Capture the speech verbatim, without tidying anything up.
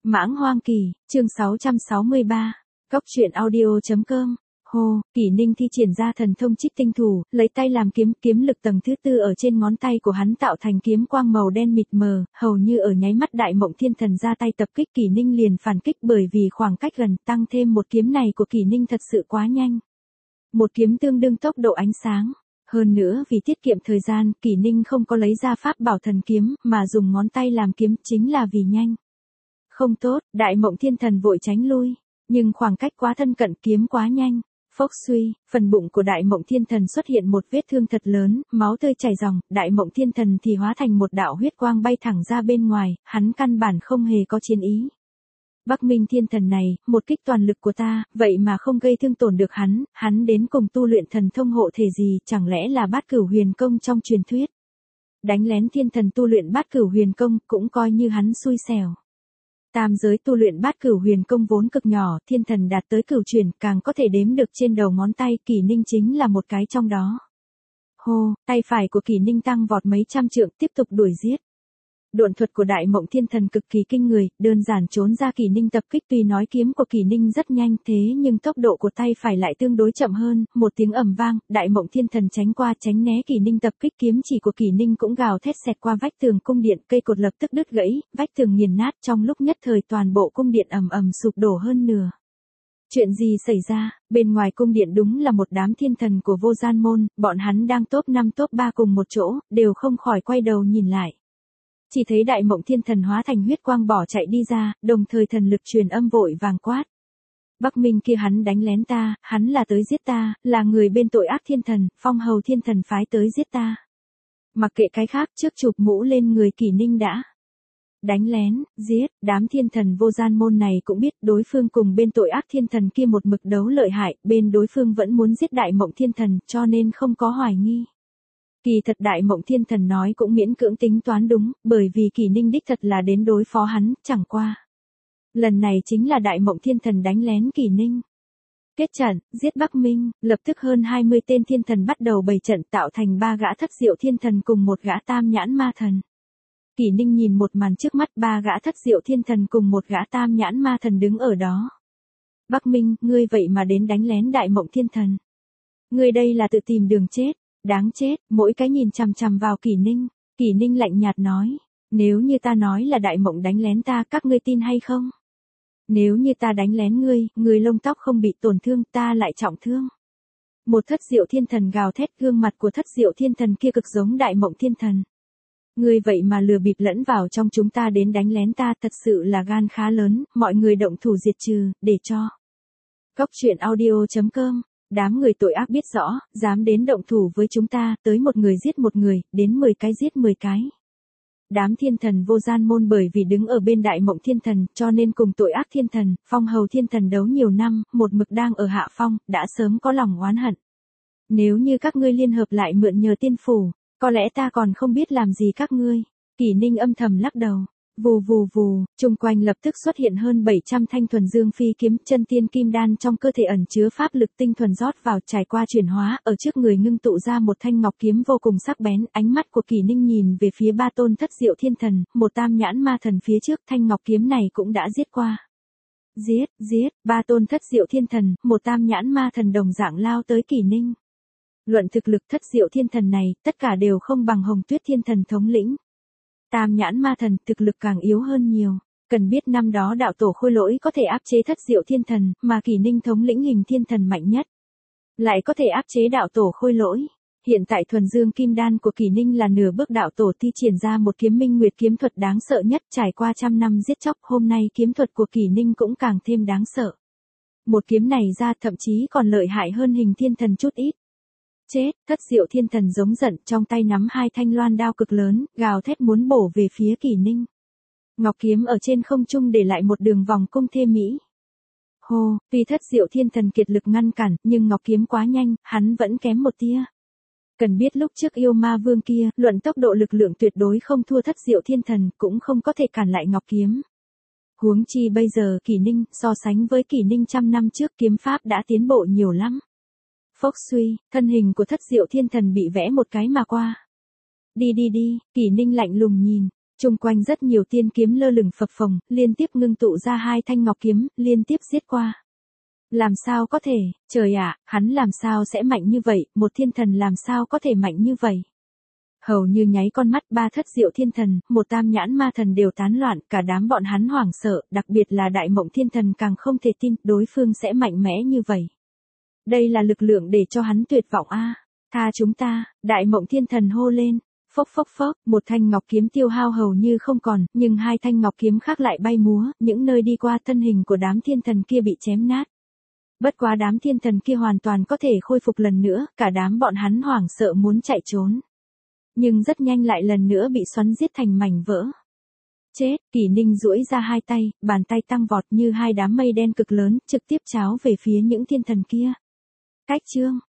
Mãng Hoang Kỳ, chương sáu trăm sáu mươi ba, Cóc truyện audio chấm com. Hô, Kỷ Ninh thi triển ra thần thông Trích Tinh Thủ, lấy tay làm kiếm, kiếm lực tầng thứ tư ở trên ngón tay của hắn tạo thành kiếm quang màu đen mịt mờ, hầu như ở nháy mắt Đại Mộng Thiên Thần ra tay tập kích Kỷ Ninh liền phản kích bởi vì khoảng cách gần, tăng thêm một kiếm này của Kỷ Ninh thật sự quá nhanh. Một kiếm tương đương tốc độ ánh sáng. Hơn nữa vì tiết kiệm thời gian, Kỷ Ninh không có lấy ra pháp bảo thần kiếm, mà dùng ngón tay làm kiếm chính là vì nhanh. Không tốt, Đại Mộng Thiên Thần vội tránh lui, nhưng khoảng cách quá thân cận, kiếm quá nhanh. Phốc suy, phần bụng của Đại Mộng Thiên Thần xuất hiện một vết thương thật lớn, máu tươi chảy ròng, Đại Mộng Thiên Thần thì hóa thành một đạo huyết quang bay thẳng ra bên ngoài, hắn căn bản không hề có chiến ý. Bắc Minh Thiên Thần này, một kích toàn lực của ta, vậy mà không gây thương tổn được hắn, hắn đến cùng tu luyện thần thông hộ thể gì, chẳng lẽ là Bát Cửu Huyền Công trong truyền thuyết. Đánh lén Thiên Thần tu luyện Bát Cửu Huyền Công, cũng coi như hắn xui xẻo. Tam giới tu luyện Bát Cửu Huyền Công vốn cực nhỏ, Thiên Thần đạt tới cửu truyền, càng có thể đếm được trên đầu ngón tay, Kỷ Ninh chính là một cái trong đó. Hô, tay phải của Kỷ Ninh tăng vọt mấy trăm trượng, tiếp tục đuổi giết. Độn thuật của Đại Mộng Thiên Thần cực kỳ kinh người, đơn giản trốn ra Kỷ Ninh tập kích, tuy nói kiếm của Kỷ Ninh rất nhanh thế nhưng tốc độ của tay phải lại tương đối chậm hơn, một tiếng ầm vang, Đại Mộng Thiên Thần tránh qua tránh né Kỷ Ninh tập kích, kiếm chỉ của Kỷ Ninh cũng gào thét xẹt qua vách tường cung điện, cây cột lập tức đứt gãy, vách tường nghiền nát, trong lúc nhất thời toàn bộ cung điện ầm ầm sụp đổ hơn nửa. Chuyện gì xảy ra? Bên ngoài cung điện đúng là một đám thiên thần của Vô Gian Môn, bọn hắn đang top năm top ba cùng một chỗ, đều không khỏi quay đầu nhìn lại. Chỉ thấy Đại Mộng Thiên Thần hóa thành huyết quang bỏ chạy đi ra, đồng thời thần lực truyền âm vội vàng quát. Bắc Minh kia hắn đánh lén ta, hắn là tới giết ta, là người bên tội ác thiên thần, Phong Hầu Thiên Thần phái tới giết ta. Mặc kệ cái khác, trước chụp mũ lên người Kỷ Ninh đã. Đánh lén, giết, đám thiên thần Vô Gian Môn này cũng biết đối phương cùng bên tội ác thiên thần kia một mực đấu lợi hại, bên đối phương vẫn muốn giết Đại Mộng Thiên Thần, cho nên không có hoài nghi. Kỳ thật Đại Mộng Thiên Thần nói cũng miễn cưỡng tính toán đúng, bởi vì Kỷ Ninh đích thật là đến đối phó hắn, chẳng qua. Lần này chính là Đại Mộng Thiên Thần đánh lén Kỷ Ninh. Kết trận, giết Bắc Minh, lập tức hơn hai mươi tên thiên thần bắt đầu bày trận tạo thành ba gã Thất Diệu Thiên Thần cùng một gã Tam Nhãn Ma Thần. Kỷ Ninh nhìn một màn trước mắt, ba gã Thất Diệu Thiên Thần cùng một gã Tam Nhãn Ma Thần đứng ở đó. Bắc Minh, ngươi vậy mà đến đánh lén Đại Mộng Thiên Thần. Ngươi đây là tự tìm đường chết. Đáng chết, mỗi cái nhìn chằm chằm vào Kỷ Ninh. Kỷ Ninh lạnh nhạt nói, nếu như ta nói là Đại Mộng đánh lén ta, các ngươi tin hay không? Nếu như ta đánh lén ngươi, người lông tóc không bị tổn thương, ta lại trọng thương. Một Thất Diệu Thiên Thần gào thét, gương mặt của Thất Diệu Thiên Thần kia cực giống Đại Mộng Thiên Thần. Ngươi vậy mà lừa bịp lẫn vào trong chúng ta đến đánh lén ta, thật sự là gan khá lớn, mọi người động thủ diệt trừ, để cho. Cóc truyện audio chấm com. Đám người tội ác biết rõ, dám đến động thủ với chúng ta, tới một người giết một người, đến mười cái giết mười cái. Đám thiên thần Vô Gian Môn bởi vì đứng ở bên Đại Mộng Thiên Thần, cho nên cùng tội ác thiên thần, Phong Hầu Thiên Thần đấu nhiều năm, một mực đang ở hạ phong, đã sớm có lòng oán hận. Nếu như các ngươi liên hợp lại mượn nhờ tiên phủ, có lẽ ta còn không biết làm gì các ngươi. Kỷ Ninh âm thầm lắc đầu. Vù vù vù, chung quanh lập tức xuất hiện hơn bảy trăm thanh thuần dương phi kiếm, chân tiên kim đan trong cơ thể ẩn chứa pháp lực tinh thuần rót vào, trải qua chuyển hóa, ở trước người ngưng tụ ra một thanh ngọc kiếm vô cùng sắc bén, ánh mắt của Kỷ Ninh nhìn về phía ba tôn Thất Diệu Thiên Thần, một Tam Nhãn Ma Thần phía trước, thanh ngọc kiếm này cũng đã giết qua. Giết, giết, ba tôn Thất Diệu Thiên Thần, một Tam Nhãn Ma Thần đồng dạng lao tới Kỷ Ninh. Luận thực lực Thất Diệu Thiên Thần này, tất cả đều không bằng Hồng Tuyết Thiên Thần thống lĩnh. Tam Nhãn Ma Thần thực lực càng yếu hơn nhiều, cần biết năm đó đạo tổ Khôi Lỗi có thể áp chế Thất Diệu Thiên Thần, mà Kỷ Ninh thống lĩnh hình thiên thần mạnh nhất, lại có thể áp chế đạo tổ Khôi Lỗi. Hiện tại thuần dương kim đan của Kỷ Ninh là nửa bước đạo tổ, thi triển ra một kiếm minh nguyệt kiếm thuật đáng sợ nhất, trải qua trăm năm giết chóc, hôm nay kiếm thuật của Kỷ Ninh cũng càng thêm đáng sợ. Một kiếm này ra thậm chí còn lợi hại hơn hình thiên thần chút ít. Chết, Thất Diệu Thiên Thần giống giận, trong tay nắm hai thanh loan đao cực lớn, gào thét muốn bổ về phía Kỷ Ninh. Ngọc kiếm ở trên không trung để lại một đường vòng cung thê mỹ. Hô, tuy Thất Diệu Thiên Thần kiệt lực ngăn cản, nhưng ngọc kiếm quá nhanh, hắn vẫn kém một tia. Cần biết lúc trước yêu ma vương kia, luận tốc độ lực lượng tuyệt đối không thua Thất Diệu Thiên Thần, cũng không có thể cản lại ngọc kiếm. Huống chi bây giờ Kỷ Ninh, so sánh với Kỷ Ninh trăm năm trước, kiếm pháp đã tiến bộ nhiều lắm. Phốc suy, thân hình của Thất Diệu Thiên Thần bị vẽ một cái mà qua. Đi đi đi, Kỷ Ninh lạnh lùng nhìn, Chung quanh rất nhiều tiên kiếm lơ lửng phập phồng, liên tiếp ngưng tụ ra hai thanh ngọc kiếm, liên tiếp giết qua. Làm sao có thể, trời ạ, hắn làm sao sẽ mạnh như vậy, một thiên thần làm sao có thể mạnh như vậy. Hầu như nháy con mắt ba thất diệu thiên thần, một tam nhãn ma thần đều tán loạn, cả đám bọn hắn hoảng sợ, đặc biệt là đại mộng thiên thần càng không thể tin đối phương sẽ mạnh mẽ như vậy. Đây là lực lượng để cho hắn tuyệt vọng a. Tha chúng ta, đại mộng thiên thần hô lên. Phốc phốc phốc, một thanh ngọc kiếm tiêu hao hầu như không còn, nhưng hai thanh ngọc kiếm khác lại bay múa, những nơi đi qua thân hình của đám thiên thần kia bị chém nát. Bất quá đám thiên thần kia hoàn toàn có thể khôi phục lần nữa, cả đám bọn hắn hoảng sợ muốn chạy trốn. Nhưng rất nhanh lại lần nữa bị xoắn giết thành mảnh vỡ. Chết, Kỷ Ninh duỗi ra hai tay, bàn tay tăng vọt như hai đám mây đen cực lớn, trực tiếp cháo về phía những thiên thần kia. Cách chương,